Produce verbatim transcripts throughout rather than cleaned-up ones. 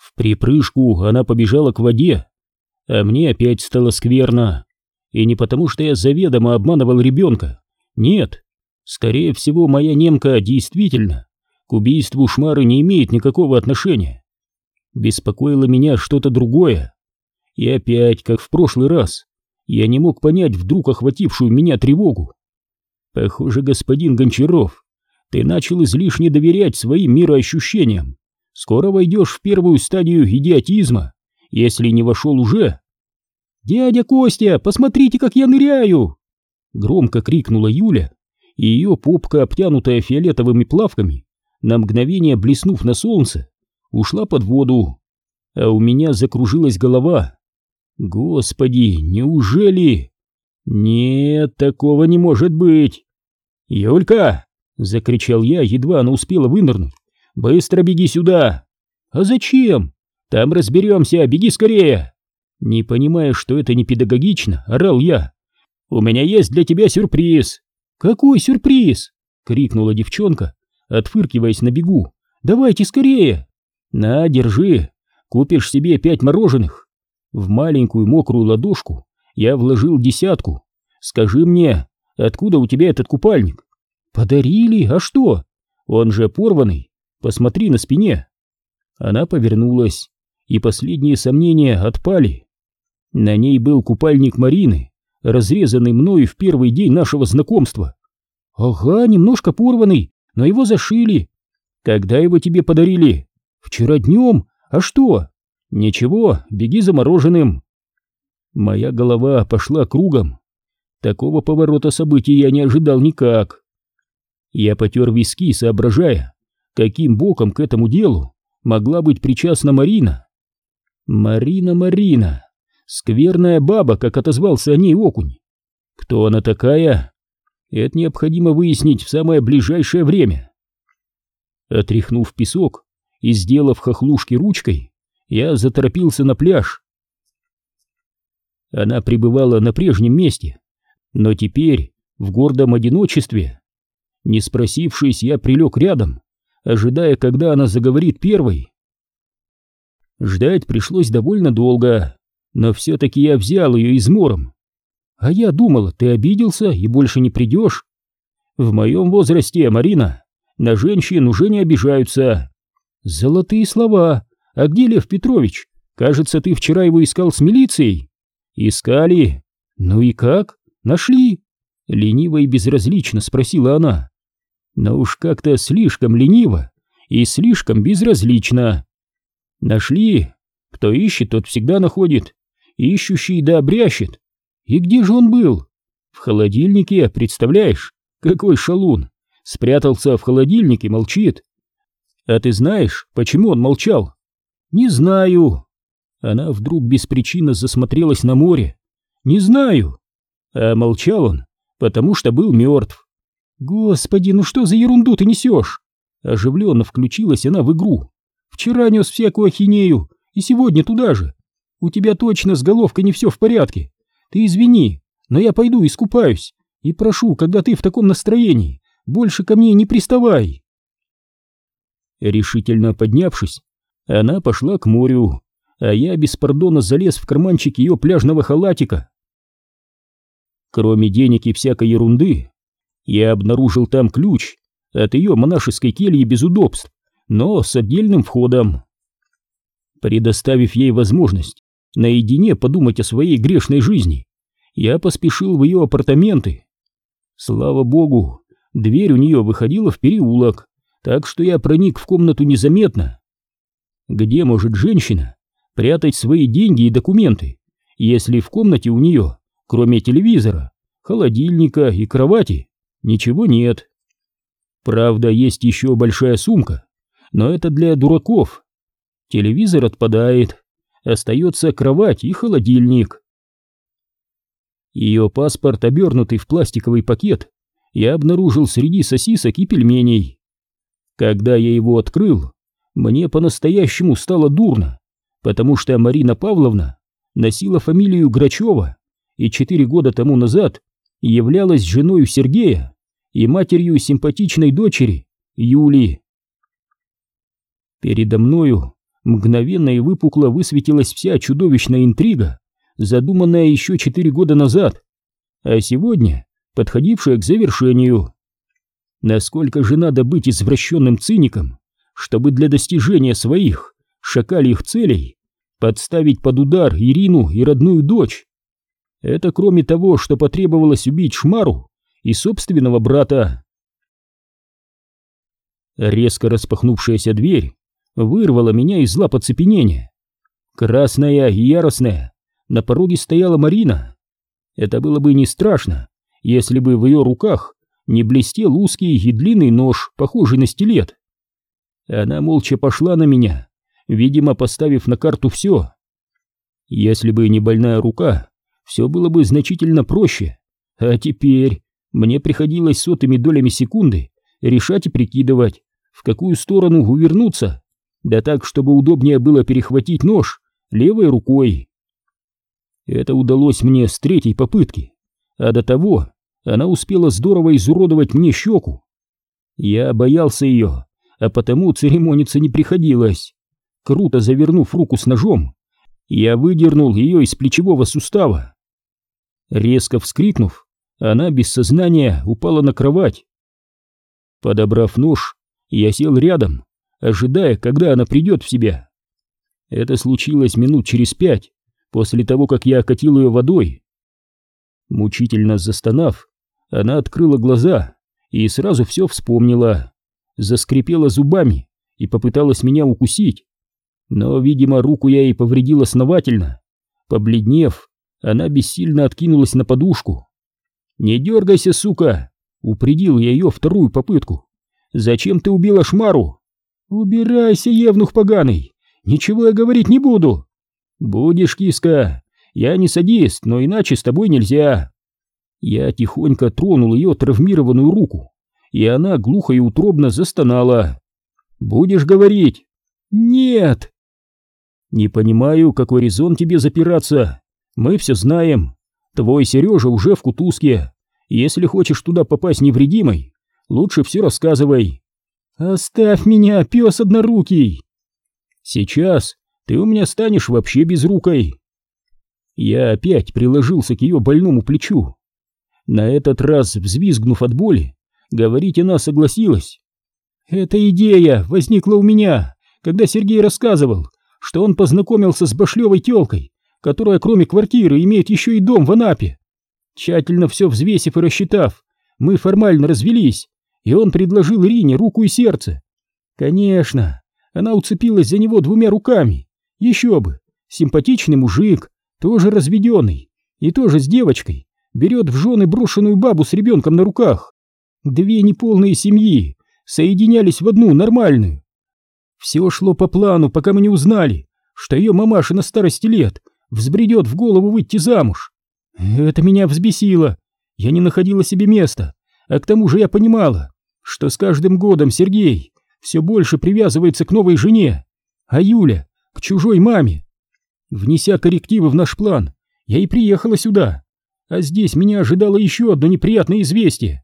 В припрыжку она побежала к воде, а мне опять стало скверно. И не потому, что я заведомо обманывал ребенка. Нет, скорее всего, моя немка действительно к убийству Шмары не имеет никакого отношения. Беспокоило меня что-то другое. И опять, как в прошлый раз, я не мог понять вдруг охватившую меня тревогу. Похоже, господин Гончаров, ты начал излишне доверять своим мироощущениям. Скоро войдешь в первую стадию идиотизма, если не вошел уже. «Дядя Костя, посмотрите, как я ныряю!» Громко крикнула Юля, и ее попка, обтянутая фиолетовыми плавками, на мгновение блеснув на солнце, ушла под воду, а у меня закружилась голова. Господи, неужели? Нет, такого не может быть. «Юлька!» — закричал я, едва она успела вынырнуть. «Быстро беги сюда!» «А зачем? Там разберемся, беги скорее!» Не понимая, что это не педагогично, орал я. «У меня есть для тебя сюрприз!» «Какой сюрприз?» — крикнула девчонка, отфыркиваясь на бегу. «Давайте скорее!» «На, держи, купишь себе пять мороженых!» В маленькую мокрую ладошку я вложил десятку. «Скажи мне, откуда у тебя этот купальник?» «Подарили, а что? Он же порванный, посмотри на спине!» Она повернулась, и последние сомнения отпали. На ней был купальник Марины, разрезанный мною в первый день нашего знакомства. «Ага, немножко порванный, но его зашили». «Когда его тебе подарили?» «Вчера днем. А что?» «Ничего, беги за мороженым». Моя голова пошла кругом. Такого поворота событий я не ожидал никак. Я потер виски, соображая, каким боком к этому делу могла быть причастна Марина. Марина, Марина, скверная баба, как отозвался о ней окунь. Кто она такая? Это необходимо выяснить в самое ближайшее время. Отряхнув песок и сделав хохлушки ручкой, я заторопился на пляж. Она пребывала на прежнем месте, но теперь в гордом одиночестве. Не спросившись, я прилег рядом, ожидая, когда она заговорит первой. Ждать пришлось довольно долго, но все-таки я взял ее измором. «А я думала, ты обиделся и больше не придешь?» «В моем возрасте, Марина, на женщин уже не обижаются». «Золотые слова. А где Лев Петрович? Кажется, ты вчера его искал с милицией». «Искали. Ну и как? Нашли?» Лениво и безразлично спросила она. Но уж как-то слишком лениво и слишком безразлично. «Нашли. Кто ищет, тот всегда находит. Ищущий да обрящет. И где же он был?» «В холодильнике, представляешь? Какой шалун! Спрятался в холодильнике, молчит. А ты знаешь, почему он молчал?» «Не знаю». Она вдруг беспричинно засмотрелась на море. «Не знаю». А молчал он, потому что был мертв. «Господи, ну что за ерунду ты несешь?» Оживленно включилась она в игру. «Вчера нес всякую ахинею, и сегодня туда же. У тебя точно с головкой не все в порядке. Ты извини, но я пойду искупаюсь. И прошу, когда ты в таком настроении, больше ко мне не приставай». Решительно поднявшись, она пошла к морю, а я без пардона залез в карманчик ее пляжного халатика. Кроме денег и всякой ерунды, я обнаружил там ключ от ее монашеской кельи без удобств, но с отдельным входом. Предоставив ей возможность наедине подумать о своей грешной жизни, я поспешил в ее апартаменты. Слава богу, дверь у нее выходила в переулок, так что я проник в комнату незаметно. Где может женщина прятать свои деньги и документы, если в комнате у нее, кроме телевизора, холодильника и кровати, ничего нет? Правда, есть еще большая сумка, но это для дураков. Телевизор отпадает, остается кровать и холодильник. Ее паспорт, обернутый в пластиковый пакет, я обнаружил среди сосисок и пельменей. Когда я его открыл, мне по-настоящему стало дурно, потому что Марина Павловна носила фамилию Грачева и четыре года тому назад являлась женой Сергея и матерью симпатичной дочери Юли. Передо мною мгновенно и выпукло высветилась вся чудовищная интрига, задуманная еще четыре года назад, а сегодня подходившая к завершению. Насколько же надо быть извращенным циником, чтобы для достижения своих шакальих целей подставить под удар Ирину и родную дочь? Это кроме того, что потребовалось убить Шмару и собственного брата. Резко распахнувшаяся дверь вырвала меня из лап оцепенения. Красная и яростная, на пороге стояла Марина. Это было бы не страшно, если бы в ее руках не блестел узкий и длинный нож, похожий на стилет. Она молча пошла на меня, видимо, поставив на карту все. Если бы не больная рука, все было бы значительно проще, а теперь мне приходилось сотыми долями секунды решать и прикидывать, в какую сторону увернуться, да так, чтобы удобнее было перехватить нож левой рукой. Это удалось мне с третьей попытки, а до того она успела здорово изуродовать мне щеку. Я боялся ее, а потому церемониться не приходилось. Круто завернув руку с ножом, я выдернул ее из плечевого сустава. Резко вскрикнув, она без сознания упала на кровать. Подобрав нож, я сел рядом, ожидая, когда она придет в себя. Это случилось минут через пять, после того, как я окатил ее водой. Мучительно застонав, она открыла глаза и сразу все вспомнила, заскрипела зубами и попыталась меня укусить. Но, видимо, руку я ей повредил основательно. Побледнев, она бессильно откинулась на подушку. «Не дергайся, сука!» — упредил я ее вторую попытку. «Зачем ты убила Шмару?» «Убирайся, евнух поганый! Ничего я говорить не буду!» «Будешь, киска! Я не садист, но иначе с тобой нельзя!» Я тихонько тронул ее травмированную руку, и она глухо и утробно застонала. «Будешь говорить?» «Нет!» «Не понимаю, какой резон тебе запираться. Мы все знаем. Твой Сережа уже в кутузке. Если хочешь туда попасть невредимой, лучше все рассказывай». «Оставь меня, пес однорукий!» «Сейчас ты у меня станешь вообще безрукой». Я опять приложился к ее больному плечу. На этот раз, взвизгнув от боли, говорить она согласилась. «Эта идея возникла у меня, когда Сергей рассказывал, что он познакомился с башлевой тёлкой, которая кроме квартиры имеет еще и дом в Анапе. Тщательно все взвесив и рассчитав, мы формально развелись, и он предложил Ирине руку и сердце. Конечно, она уцепилась за него двумя руками. Еще бы, симпатичный мужик, тоже разведенный, и тоже с девочкой, берет в жены брошенную бабу с ребенком на руках. Две неполные семьи соединялись в одну нормальную. Все шло по плану, пока мы не узнали, что ее мамаша на старости лет взбредет в голову выйти замуж. Это меня взбесило. Я не находила себе места, а к тому же я понимала, что с каждым годом Сергей все больше привязывается к новой жене, а Юля к чужой маме. Внеся коррективы в наш план, я и приехала сюда. А здесь меня ожидало еще одно неприятное известие.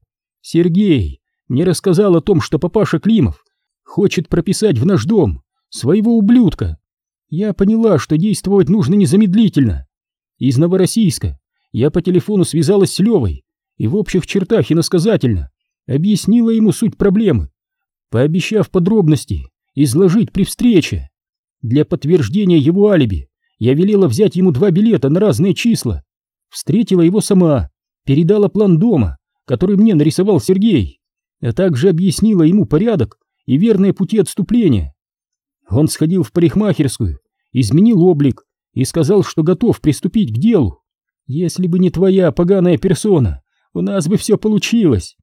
Сергей мне рассказал о том, что папаша Климов хочет прописать в наш дом своего ублюдка. Я поняла, что действовать нужно незамедлительно. Из Новороссийска я по телефону связалась с Левой и в общих чертах иносказательно объяснила ему суть проблемы, пообещав подробности изложить при встрече. Для подтверждения его алиби я велела взять ему два билета на разные числа. Встретила его сама, передала план дома, который мне нарисовал Сергей, а также объяснила ему порядок и верные пути отступления. Он сходил в парикмахерскую, изменил облик и сказал, что готов приступить к делу. Если бы не твоя поганая персона, у нас бы все получилось.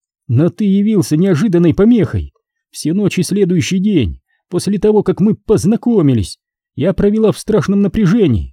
Но ты явился неожиданной помехой. Все ночи следующий день, после того, как мы познакомились, я провела в страшном напряжении.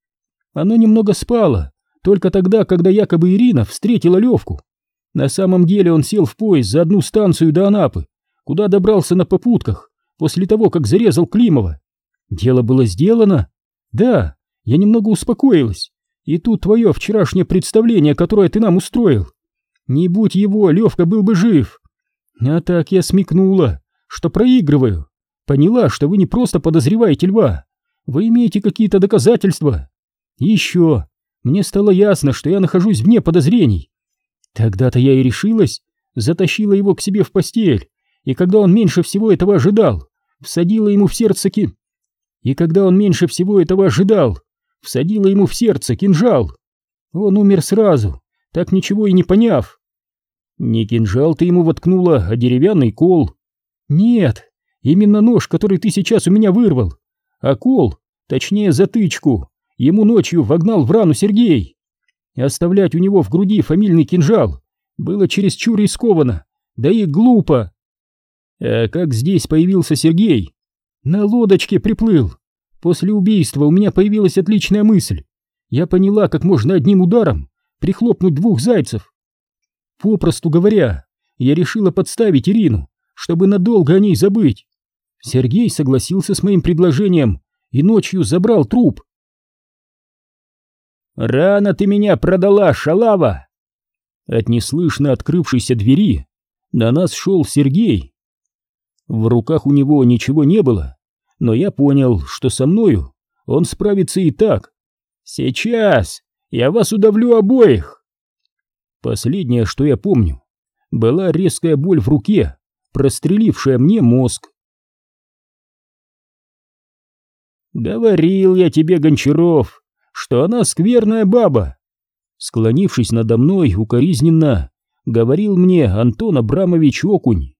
Оно немного спало, только тогда, когда якобы Ирина встретила Левку. На самом деле он сел в поезд за одну станцию до Анапы, куда добрался на попутках после того, как зарезал Климова. Дело было сделано. Да, я немного успокоилась. И тут твое вчерашнее представление, которое ты нам устроил. Не будь его, Левка был бы жив. А так я смекнула, что проигрываю. Поняла, что вы не просто подозреваете льва, вы имеете какие-то доказательства. И еще, мне стало ясно, что я нахожусь вне подозрений. Тогда-то я и решилась, затащила его к себе в постель, и когда он меньше всего этого ожидал, всадила ему в сердце ки... И когда он меньше всего этого ожидал, всадила ему в сердце кинжал. Он умер сразу, так ничего и не поняв. Не кинжал ты ему воткнула, а деревянный кол. Нет, именно нож, который ты сейчас у меня вырвал. А кол, точнее затычку, ему ночью вогнал в рану Сергей. И оставлять у него в груди фамильный кинжал было чересчур рискованно, да и глупо. А как здесь появился Сергей? На лодочке приплыл. После убийства у меня появилась отличная мысль. Я поняла, как можно одним ударом прихлопнуть двух зайцев. Попросту говоря, я решила подставить Ирину, чтобы надолго о ней забыть. Сергей согласился с моим предложением и ночью забрал труп. «Рано ты меня продала, шалава!» От неслышно открывшейся двери на нас шел Сергей. В руках у него ничего не было, но я понял, что со мною он справится и так. «Сейчас я вас удавлю обоих!» Последнее, что я помню, была резкая боль в руке, прострелившая мне мозг. «Говорил я тебе, Гончаров, что она скверная баба!» Склонившись надо мной укоризненно, говорил мне Антон Абрамович Окунь.